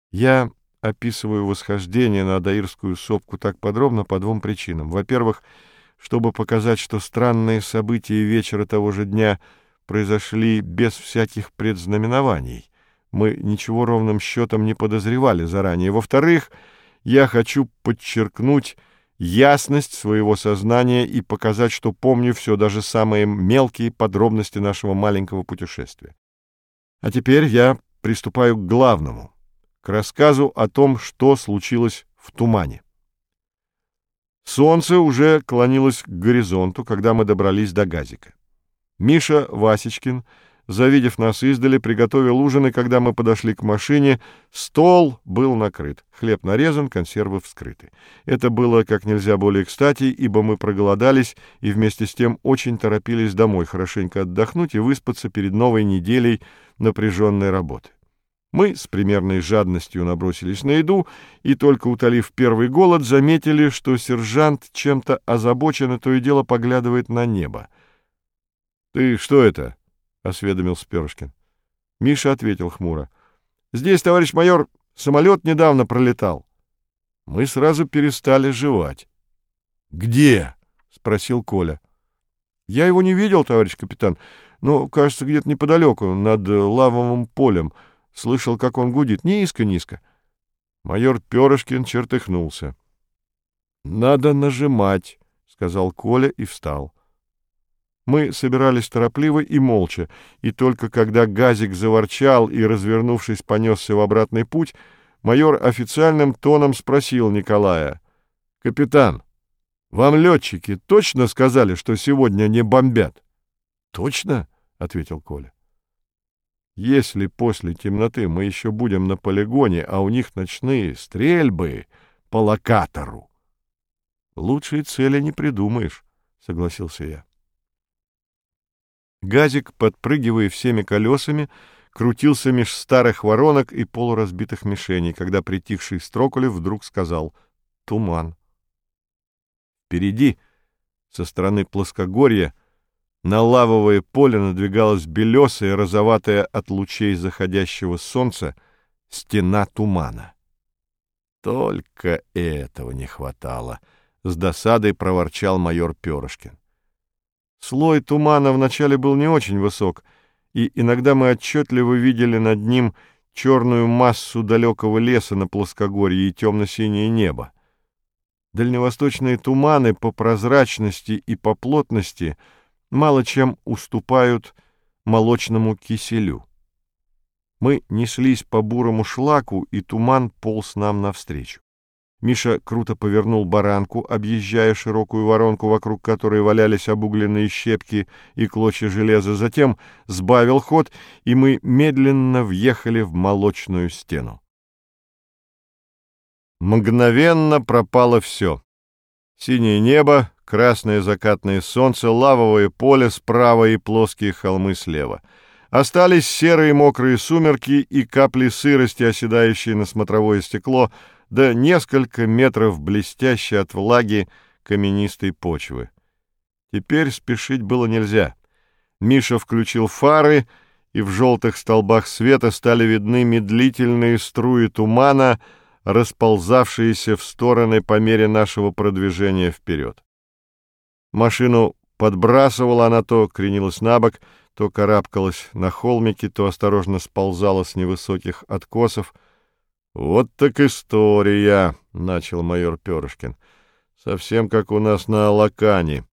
Я описываю восхождение на Адаирскую сопку так подробно по двум причинам. Во-первых, чтобы показать, что странные события вечера того же дня произошли без всяких предзнаменований. Мы ничего ровным счетом не подозревали заранее. Во-вторых, я хочу подчеркнуть ясность своего сознания и показать, что помню все, даже самые мелкие подробности нашего маленького путешествия. А теперь я приступаю к главному, к рассказу о том, что случилось в тумане. Солнце уже клонилось к горизонту, когда мы добрались до Газика. Миша Васечкин, завидев нас издали, приготовил ужин, и когда мы подошли к машине, стол был накрыт, хлеб нарезан, консервы вскрыты. Это было как нельзя более кстати, ибо мы проголодались и вместе с тем очень торопились домой хорошенько отдохнуть и выспаться перед новой неделей напряженной работы. Мы с примерной жадностью набросились на еду и, только утолив первый голод, заметили, что сержант чем-то озабочен и то и дело поглядывает на небо. — Ты что это? — осведомился Перышкин. Миша ответил хмуро. — Здесь, товарищ майор, самолет недавно пролетал. Мы сразу перестали жевать. — Где? — спросил Коля. — Я его не видел, товарищ капитан, но, кажется, где-то неподалеку, над лавовым полем. Слышал, как он гудит. Низко-низко. Майор Перышкин чертыхнулся. — Надо нажимать, — сказал Коля и встал. Мы собирались торопливо и молча, и только когда газик заворчал и, развернувшись, понесся в обратный путь, майор официальным тоном спросил Николая: — Капитан, вам летчики точно сказали, что сегодня не бомбят? — Точно, — ответил Коля. — Если после темноты мы еще будем на полигоне, а у них ночные стрельбы по локатору, лучшей цели не придумаешь, — согласился я. Газик, подпрыгивая всеми колесами, крутился меж старых воронок и полуразбитых мишеней, когда притихший Строколев вдруг сказал: «Туман». Впереди, со стороны плоскогорья, на лавовое поле надвигалась белесая, розоватая от лучей заходящего солнца стена тумана. «Только этого не хватало», — с досадой проворчал майор Перышкин. Слой тумана вначале был не очень высок, и иногда мы отчетливо видели над ним черную массу далекого леса на плоскогорье и темно-синее небо. Дальневосточные туманы по прозрачности и по плотности мало чем уступают молочному киселю. Мы неслись по бурому шлаку, и туман полз нам навстречу. Миша круто повернул баранку, объезжая широкую воронку, вокруг которой валялись обугленные щепки и клочья железа, затем сбавил ход, и мы медленно въехали в молочную стену. Мгновенно пропало все. Синее небо, красное закатное солнце, лавовое поле справа и плоские холмы слева. Остались серые мокрые сумерки и капли сырости, оседающие на смотровое стекло, да несколько метров блестящей от влаги каменистой почвы. Теперь спешить было нельзя. Миша включил фары, и в желтых столбах света стали видны медлительные струи тумана, расползавшиеся в стороны по мере нашего продвижения вперед. Машину подбрасывала, она то кренилась на бок, то карабкалась на холмики, то осторожно сползала с невысоких откосов. «Вот так история», — начал майор Перышкин. «Совсем как у нас на Алакане.